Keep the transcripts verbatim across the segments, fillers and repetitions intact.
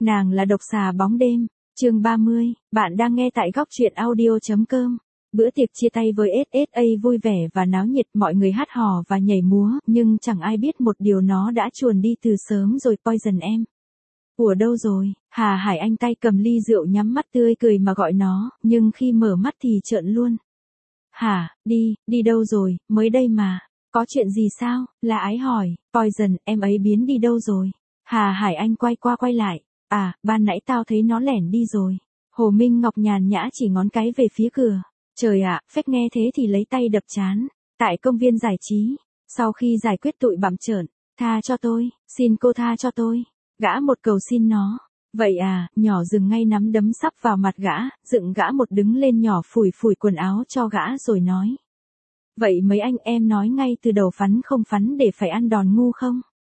Nàng là độc xà bóng đêm, chương ba mươi, bạn đang nghe tại góc truyện audio.com. Bữa tiệc chia tay với ét ét a vui vẻ và náo nhiệt, mọi người hát hò và nhảy múa, nhưng chẳng ai biết một điều, nó đã chuồn đi từ sớm rồi. Poison em. Ủa đâu rồi? Hà Hải Anh tay cầm ly rượu nhắm mắt tươi cười mà gọi nó, nhưng khi mở mắt thì trợn luôn. Hả, đi, đi đâu rồi, mới đây mà. Có chuyện gì sao? Là Ái hỏi. Poison, em ấy biến đi đâu rồi? Hà Hải Anh quay qua quay lại. À, ban nãy tao thấy nó lẻn đi rồi. Hồ Minh Ngọc nhàn nhã chỉ ngón cái về phía cửa. Trời ạ, phép nghe thế thì lấy tay đập chán. Tại công viên giải trí, sau khi giải quyết tụi bặm trợn, tha cho tôi, xin cô tha cho tôi. Gã một cầu xin nó. Vậy à, nhỏ dừng ngay nắm đấm sắp vào mặt gã, dựng gã một đứng lên, nhỏ phủi phủi quần áo cho gã rồi nói. Vậy mấy anh em nói ngay từ đầu phắn không phắn để phải ăn đòn ngu không?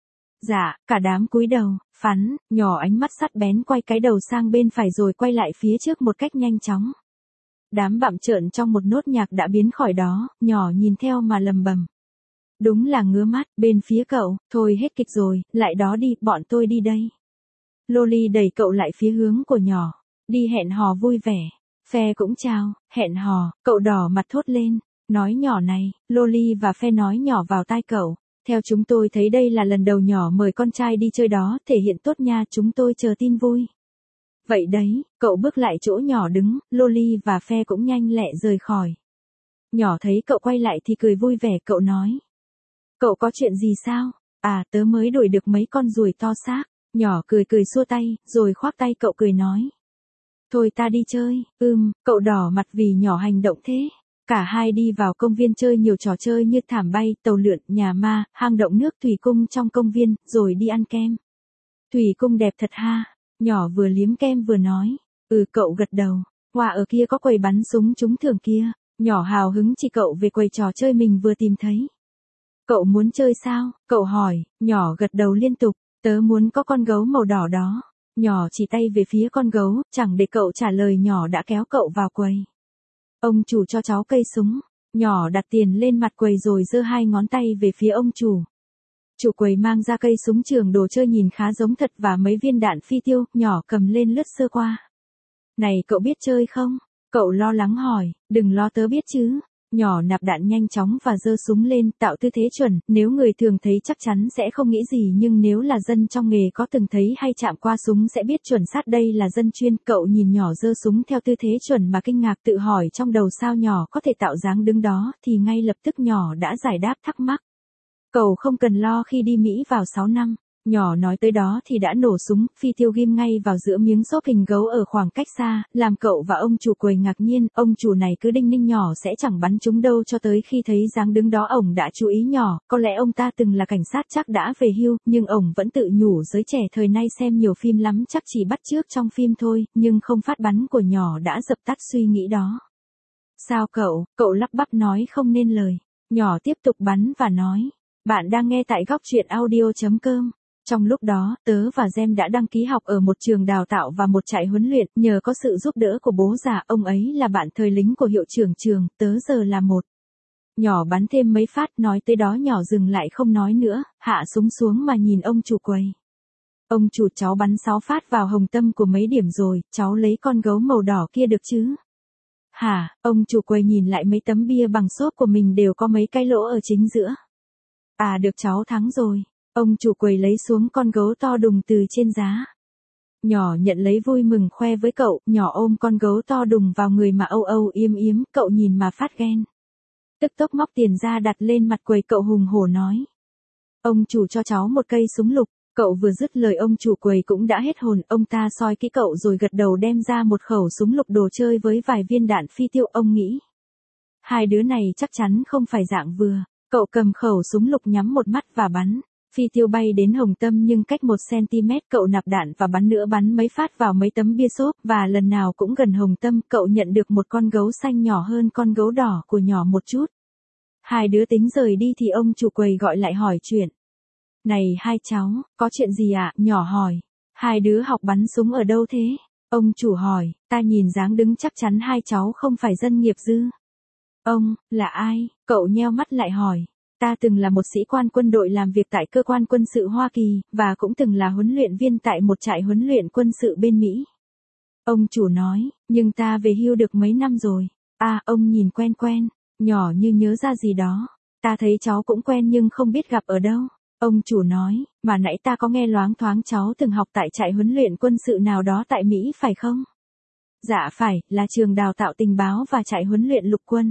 Dạ, cả đám cúi đầu. Phắn, nhỏ ánh mắt sắt bén quay cái đầu sang bên phải rồi quay lại phía trước một cách nhanh chóng. Đám bặm trợn trong một nốt nhạc đã biến khỏi đó, nhỏ nhìn theo mà lầm bầm. Đúng là ngứa mắt, bên phía cậu, thôi hết kịch rồi, lại đó đi, bọn tôi đi đây. Loli đẩy cậu lại phía hướng của nhỏ, đi hẹn hò vui vẻ. Phe cũng chào, hẹn hò, cậu đỏ mặt thốt lên, nói nhỏ này, Loli và Phe nói nhỏ vào tai cậu. Theo chúng tôi thấy đây là lần đầu nhỏ mời con trai đi chơi đó, thể hiện tốt nha, chúng tôi chờ tin vui. Vậy đấy, cậu bước lại chỗ nhỏ đứng, Loli và Phe cũng nhanh lẹ rời khỏi. Nhỏ thấy cậu quay lại thì cười vui vẻ, cậu nói. Cậu có chuyện gì sao? À, tớ mới đuổi được mấy con ruồi to xác. Nhỏ cười cười xua tay, rồi khoác tay cậu cười nói. Thôi ta đi chơi, ưm, cậu đỏ mặt vì nhỏ hành động thế. Cả hai đi vào công viên chơi nhiều trò chơi như thảm bay, tàu lượn, nhà ma, hang động nước, thủy cung trong công viên, rồi đi ăn kem. Thủy cung đẹp thật ha. Nhỏ vừa liếm kem vừa nói. Ừ, cậu gật đầu. Wow, ở kia có quầy bắn súng trúng thưởng kia. Nhỏ hào hứng chỉ cậu về quầy trò chơi mình vừa tìm thấy. Cậu muốn chơi sao? Cậu hỏi. Nhỏ gật đầu liên tục. Tớ muốn có con gấu màu đỏ đó. Nhỏ chỉ tay về phía con gấu, chẳng để cậu trả lời, nhỏ đã kéo cậu vào quầy. Ông chủ cho cháu cây súng. Nhỏ đặt tiền lên mặt quầy rồi giơ hai ngón tay về phía ông chủ. Chủ quầy mang ra cây súng trường, đồ chơi nhìn khá giống thật và mấy viên đạn phi tiêu. Nhỏ cầm lên lướt sơ qua. Này, cậu biết chơi không? Cậu lo lắng hỏi. Đừng lo, tớ biết chứ. Nhỏ nạp đạn nhanh chóng và giơ súng lên, tạo tư thế chuẩn. Nếu người thường thấy chắc chắn sẽ không nghĩ gì, nhưng nếu là dân trong nghề có từng thấy hay chạm qua súng sẽ biết chuẩn xác đây là dân chuyên. Cậu nhìn nhỏ giơ súng theo tư thế chuẩn mà kinh ngạc, tự hỏi trong đầu sao nhỏ có thể tạo dáng đứng đó, thì ngay lập tức nhỏ đã giải đáp thắc mắc. Cậu không cần lo, khi đi Mỹ vào sáu năm. Nhỏ nói tới đó thì đã nổ súng, phi tiêu ghim ngay vào giữa miếng xốp hình gấu ở khoảng cách xa, làm cậu và ông chủ quầy ngạc nhiên. Ông chủ này cứ đinh ninh nhỏ sẽ chẳng bắn trúng đâu, cho tới khi thấy dáng đứng đó ổng đã chú ý nhỏ. Có lẽ ông ta từng là cảnh sát, chắc đã về hưu, nhưng ổng vẫn tự nhủ giới trẻ thời nay xem nhiều phim lắm, chắc chỉ bắt chước trong phim thôi. Nhưng không, phát bắn của nhỏ đã dập tắt suy nghĩ đó. Sao cậu? Cậu lắp bắp nói không nên lời. Nhỏ tiếp tục bắn và nói. Bạn đang nghe tại góc truyện audio.com. Trong lúc đó, tớ và Gem đã đăng ký học ở một trường đào tạo và một trại huấn luyện, nhờ có sự giúp đỡ của bố già, ông ấy là bạn thời lính của hiệu trưởng trường, tớ giờ là một. Nhỏ bắn thêm mấy phát, nói tới đó nhỏ dừng lại không nói nữa, hạ súng xuống mà nhìn ông chủ quầy. Ông chủ, cháu bắn sáu phát vào hồng tâm của mấy điểm rồi, cháu lấy con gấu màu đỏ kia được chứ? Hả? Ông chủ quầy nhìn lại mấy tấm bia bằng xốp của mình đều có mấy cái lỗ ở chính giữa. À, được, cháu thắng rồi. Ông chủ quầy lấy xuống con gấu to đùng từ trên giá. Nhỏ nhận lấy vui mừng khoe với cậu, nhỏ ôm con gấu to đùng vào người mà âu âu yếm yếm, cậu nhìn mà phát ghen. Tức tốc móc tiền ra đặt lên mặt quầy, cậu hùng hổ nói. Ông chủ cho cháu một cây súng lục. Cậu vừa dứt lời ông chủ quầy cũng đã hết hồn, ông ta soi kỹ cậu rồi gật đầu đem ra một khẩu súng lục đồ chơi với vài viên đạn phi tiêu. Ông nghĩ. Hai đứa này chắc chắn không phải dạng vừa. Cậu cầm khẩu súng lục nhắm một mắt và bắn. Phi tiêu bay đến hồng tâm nhưng cách một xăng-ti-mét, cậu nạp đạn và bắn nữa, bắn mấy phát vào mấy tấm bia xốp, và lần nào cũng gần hồng tâm. Cậu nhận được một con gấu xanh nhỏ hơn con gấu đỏ của nhỏ một chút. Hai đứa tính rời đi thì ông chủ quầy gọi lại hỏi chuyện. Này hai cháu, có chuyện gì ạ? Nhỏ hỏi. Hai đứa học bắn súng ở đâu thế? Ông chủ hỏi. Ta nhìn dáng đứng chắc chắn hai cháu không phải dân nghiệp dư. Ông, là ai? Cậu nheo mắt lại hỏi. Ta từng là một sĩ quan quân đội làm việc tại cơ quan quân sự Hoa Kỳ, và cũng từng là huấn luyện viên tại một trại huấn luyện quân sự bên Mỹ. Ông chủ nói, nhưng ta về hưu được mấy năm rồi. À, ông nhìn quen quen, nhỏ như nhớ ra gì đó. Ta thấy cháu cũng quen nhưng không biết gặp ở đâu. Ông chủ nói, mà nãy ta có nghe loáng thoáng cháu từng học tại trại huấn luyện quân sự nào đó tại Mỹ phải không? Dạ phải, là trường đào tạo tình báo và trại huấn luyện lục quân.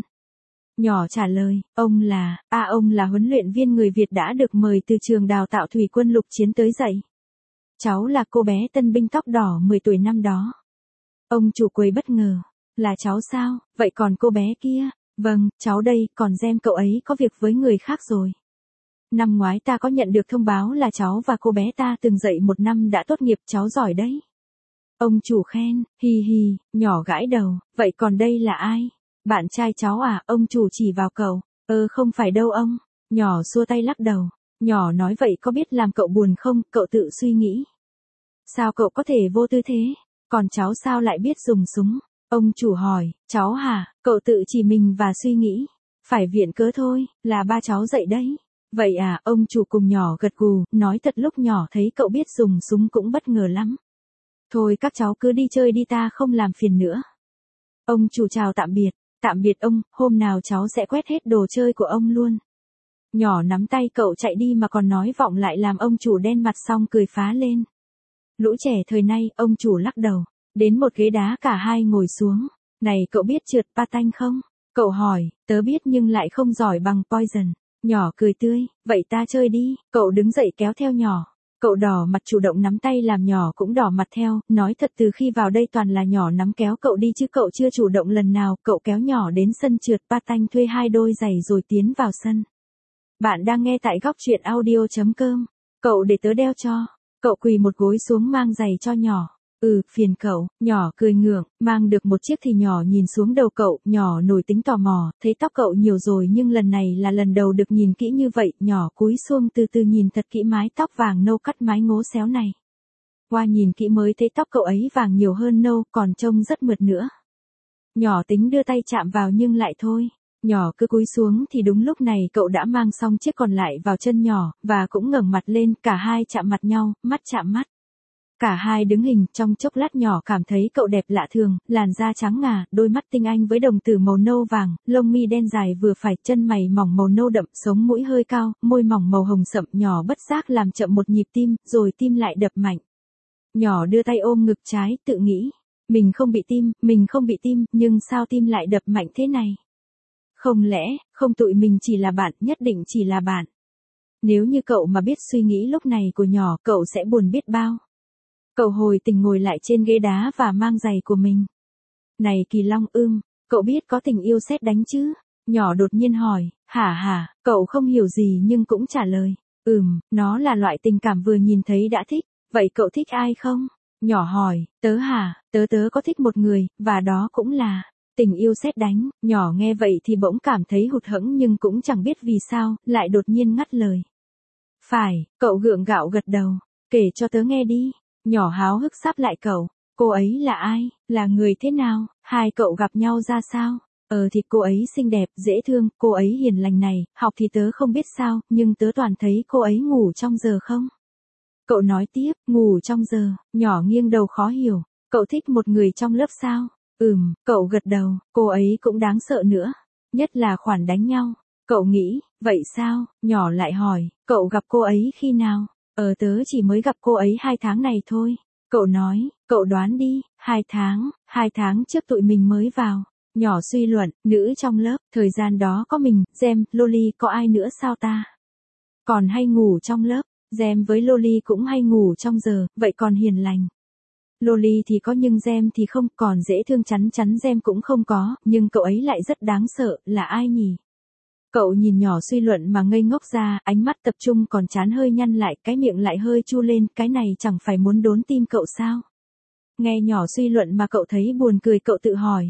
Nhỏ trả lời, ông là, à ông là huấn luyện viên người Việt đã được mời từ trường đào tạo thủy quân lục chiến tới dạy. Cháu là cô bé tân binh tóc đỏ mười tuổi năm đó. Ông chủ quầy bất ngờ, là cháu sao, vậy còn cô bé kia? Vâng, cháu đây, còn Gem cậu ấy có việc với người khác rồi. Năm ngoái ta có nhận được thông báo là cháu và cô bé ta từng dạy một năm đã tốt nghiệp, cháu giỏi đấy. Ông chủ khen, hi hi, nhỏ gãi đầu, vậy còn đây là ai? Bạn trai cháu à? Ông chủ chỉ vào cậu, ơ không phải đâu ông. Nhỏ xua tay lắc đầu, nhỏ nói vậy có biết làm cậu buồn không? Cậu tự suy nghĩ. Sao cậu có thể vô tư thế? Còn cháu sao lại biết dùng súng? Ông chủ hỏi, cháu hả? Cậu tự chỉ mình và suy nghĩ. Phải viện cớ thôi, là ba cháu dạy đấy. Vậy à? Ông chủ cùng nhỏ gật gù, nói thật lúc nhỏ thấy cậu biết dùng súng cũng bất ngờ lắm. Thôi các cháu cứ đi chơi đi, ta không làm phiền nữa. Ông chủ chào tạm biệt, tạm biệt ông, hôm nào cháu sẽ quét hết đồ chơi của ông luôn. Nhỏ nắm tay cậu chạy đi mà còn nói vọng lại làm ông chủ đen mặt, xong cười phá lên. Lũ trẻ thời nay, ông chủ lắc đầu, đến một ghế đá cả hai ngồi xuống. Này cậu biết trượt patin không? Cậu hỏi, tớ biết nhưng lại không giỏi bằng Poison. Nhỏ cười tươi, vậy ta chơi đi. Cậu đứng dậy kéo theo nhỏ. Cậu đỏ mặt chủ động nắm tay làm nhỏ cũng đỏ mặt theo, nói thật từ khi vào đây toàn là nhỏ nắm kéo cậu đi chứ cậu chưa chủ động lần nào. Cậu kéo nhỏ đến sân trượt patin, thuê hai đôi giày rồi tiến vào sân. Bạn đang nghe tại góc truyện audio chấm com. Cậu để tớ đeo cho. Cậu quỳ một gối xuống mang giày cho nhỏ. Ừ, phiền cậu. Nhỏ cười ngượng, mang được một chiếc thì nhỏ nhìn xuống đầu cậu. Nhỏ nổi tính tò mò, thấy tóc cậu nhiều rồi nhưng lần này là lần đầu được nhìn kỹ như vậy. Nhỏ cúi xuống từ từ nhìn thật kỹ mái tóc vàng nâu cắt mái ngố xéo này. Qua nhìn kỹ mới thấy tóc cậu ấy vàng nhiều hơn nâu, còn trông rất mượt nữa. Nhỏ tính đưa tay chạm vào nhưng lại thôi. Nhỏ cứ cúi xuống thì đúng lúc này cậu đã mang xong chiếc còn lại vào chân nhỏ, và cũng ngẩng mặt lên, cả hai chạm mặt nhau, mắt chạm mắt. Cả hai đứng hình, trong chốc lát nhỏ cảm thấy cậu đẹp lạ thường, làn da trắng ngà, đôi mắt tinh anh với đồng tử màu nâu vàng, lông mi đen dài vừa phải, chân mày mỏng màu nâu đậm, sống mũi hơi cao, môi mỏng màu hồng sậm. Nhỏ bất giác làm chậm một nhịp tim, rồi tim lại đập mạnh. Nhỏ đưa tay ôm ngực trái, tự nghĩ, mình không bị tim, mình không bị tim, nhưng sao tim lại đập mạnh thế này? Không lẽ, không tụi mình chỉ là bạn, nhất định chỉ là bạn. Nếu như cậu mà biết suy nghĩ lúc này của nhỏ, cậu sẽ buồn biết bao. Cậu hồi tỉnh ngồi lại trên ghế đá và mang giày của mình. Này Kỳ Long, ưm, cậu biết có tình yêu sét đánh chứ? Nhỏ đột nhiên hỏi, hả hả, cậu không hiểu gì nhưng cũng trả lời, ừm, nó là loại tình cảm vừa nhìn thấy đã thích. Vậy cậu thích ai không? Nhỏ hỏi, tớ hả, tớ tớ có thích một người, và đó cũng là tình yêu sét đánh. Nhỏ nghe vậy thì bỗng cảm thấy hụt hẫng nhưng cũng chẳng biết vì sao, lại đột nhiên ngắt lời. Phải, cậu gượng gạo gật đầu, kể cho tớ nghe đi. Nhỏ háo hức sắp lại cậu, cô ấy là ai, là người thế nào, hai cậu gặp nhau ra sao? Ờ thì cô ấy xinh đẹp, dễ thương, cô ấy hiền lành này, học thì tớ không biết sao, nhưng tớ toàn thấy cô ấy ngủ trong giờ không? Cậu nói tiếp, ngủ trong giờ. Nhỏ nghiêng đầu khó hiểu, cậu thích một người trong lớp sao? Ừm, cậu gật đầu, cô ấy cũng đáng sợ nữa, nhất là khoản đánh nhau. Cậu nghĩ, vậy sao? Nhỏ lại hỏi, cậu gặp cô ấy khi nào? Ờ tớ chỉ mới gặp cô ấy hai tháng này thôi. Cậu nói, cậu đoán đi, hai tháng, hai tháng trước tụi mình mới vào. Nhỏ suy luận, nữ trong lớp, thời gian đó có mình, Gem, Loli, có ai nữa sao ta? Còn hay ngủ trong lớp, Gem với Loli cũng hay ngủ trong giờ, vậy còn hiền lành. Loli thì có nhưng Gem thì không, còn dễ thương chắn chắn Gem cũng không có, nhưng cậu ấy lại rất đáng sợ, là ai nhỉ? Cậu nhìn nhỏ suy luận mà ngây ngốc ra, ánh mắt tập trung còn trán hơi nhăn lại, cái miệng lại hơi chu lên, cái này chẳng phải muốn đốn tim cậu sao? Nghe nhỏ suy luận mà cậu thấy buồn cười, cậu tự hỏi.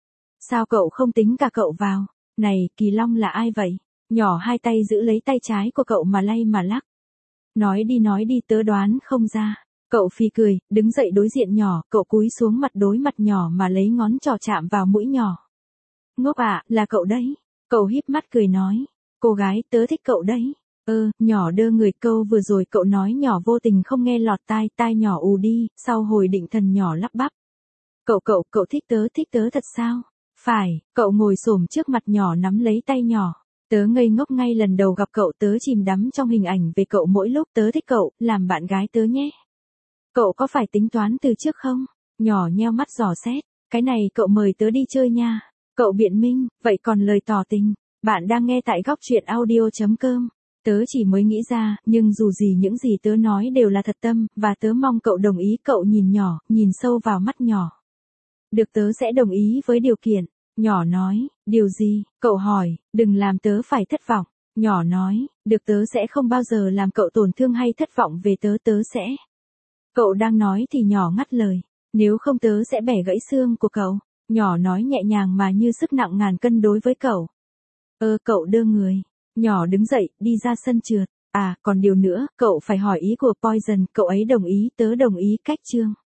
Sao cậu không tính cả cậu vào? Này, Kỳ Long là ai vậy? Nhỏ hai tay giữ lấy tay trái của cậu mà lay mà lắc. Nói đi nói đi, tớ đoán không ra. Cậu phì cười, đứng dậy đối diện nhỏ, cậu cúi xuống mặt đối mặt nhỏ mà lấy ngón trỏ chạm vào mũi nhỏ. Ngốc ạ, à, là cậu đấy. Cậu híp mắt cười nói. Cô gái tớ thích cậu đấy. Ơ, nhỏ đơ người, câu vừa rồi cậu nói nhỏ vô tình không nghe lọt tai, tai nhỏ ù đi, sau hồi định thần nhỏ lắp bắp. Cậu cậu, cậu thích tớ, thích tớ thật sao? Phải, cậu ngồi xổm trước mặt nhỏ nắm lấy tay nhỏ. Tớ ngây ngốc ngay lần đầu gặp cậu, tớ chìm đắm trong hình ảnh về cậu mỗi lúc, tớ thích cậu, làm bạn gái tớ nhé. Cậu có phải tính toán từ trước không? Nhỏ nheo mắt dò xét, cái này cậu mời tớ đi chơi nha. Cậu biện minh, vậy còn lời tỏ tình, bạn đang nghe tại góc truyện audio chấm com. Tớ chỉ mới nghĩ ra, nhưng dù gì những gì tớ nói đều là thật tâm, và tớ mong cậu đồng ý. Cậu nhìn nhỏ, nhìn sâu vào mắt nhỏ. Được, tớ sẽ đồng ý với điều kiện. Nhỏ nói, điều gì? Cậu hỏi, đừng làm tớ phải thất vọng. Nhỏ nói, được, tớ sẽ không bao giờ làm cậu tổn thương hay thất vọng về tớ, tớ sẽ. Cậu đang nói thì nhỏ ngắt lời, nếu không tớ sẽ bẻ gãy xương của cậu. Nhỏ nói nhẹ nhàng mà như sức nặng ngàn cân đối với cậu. Ơ, cậu đơ người. Nhỏ đứng dậy, đi ra sân trượt. À, còn điều nữa, cậu phải hỏi ý của Poison, cậu ấy đồng ý, tớ đồng ý. Cách chương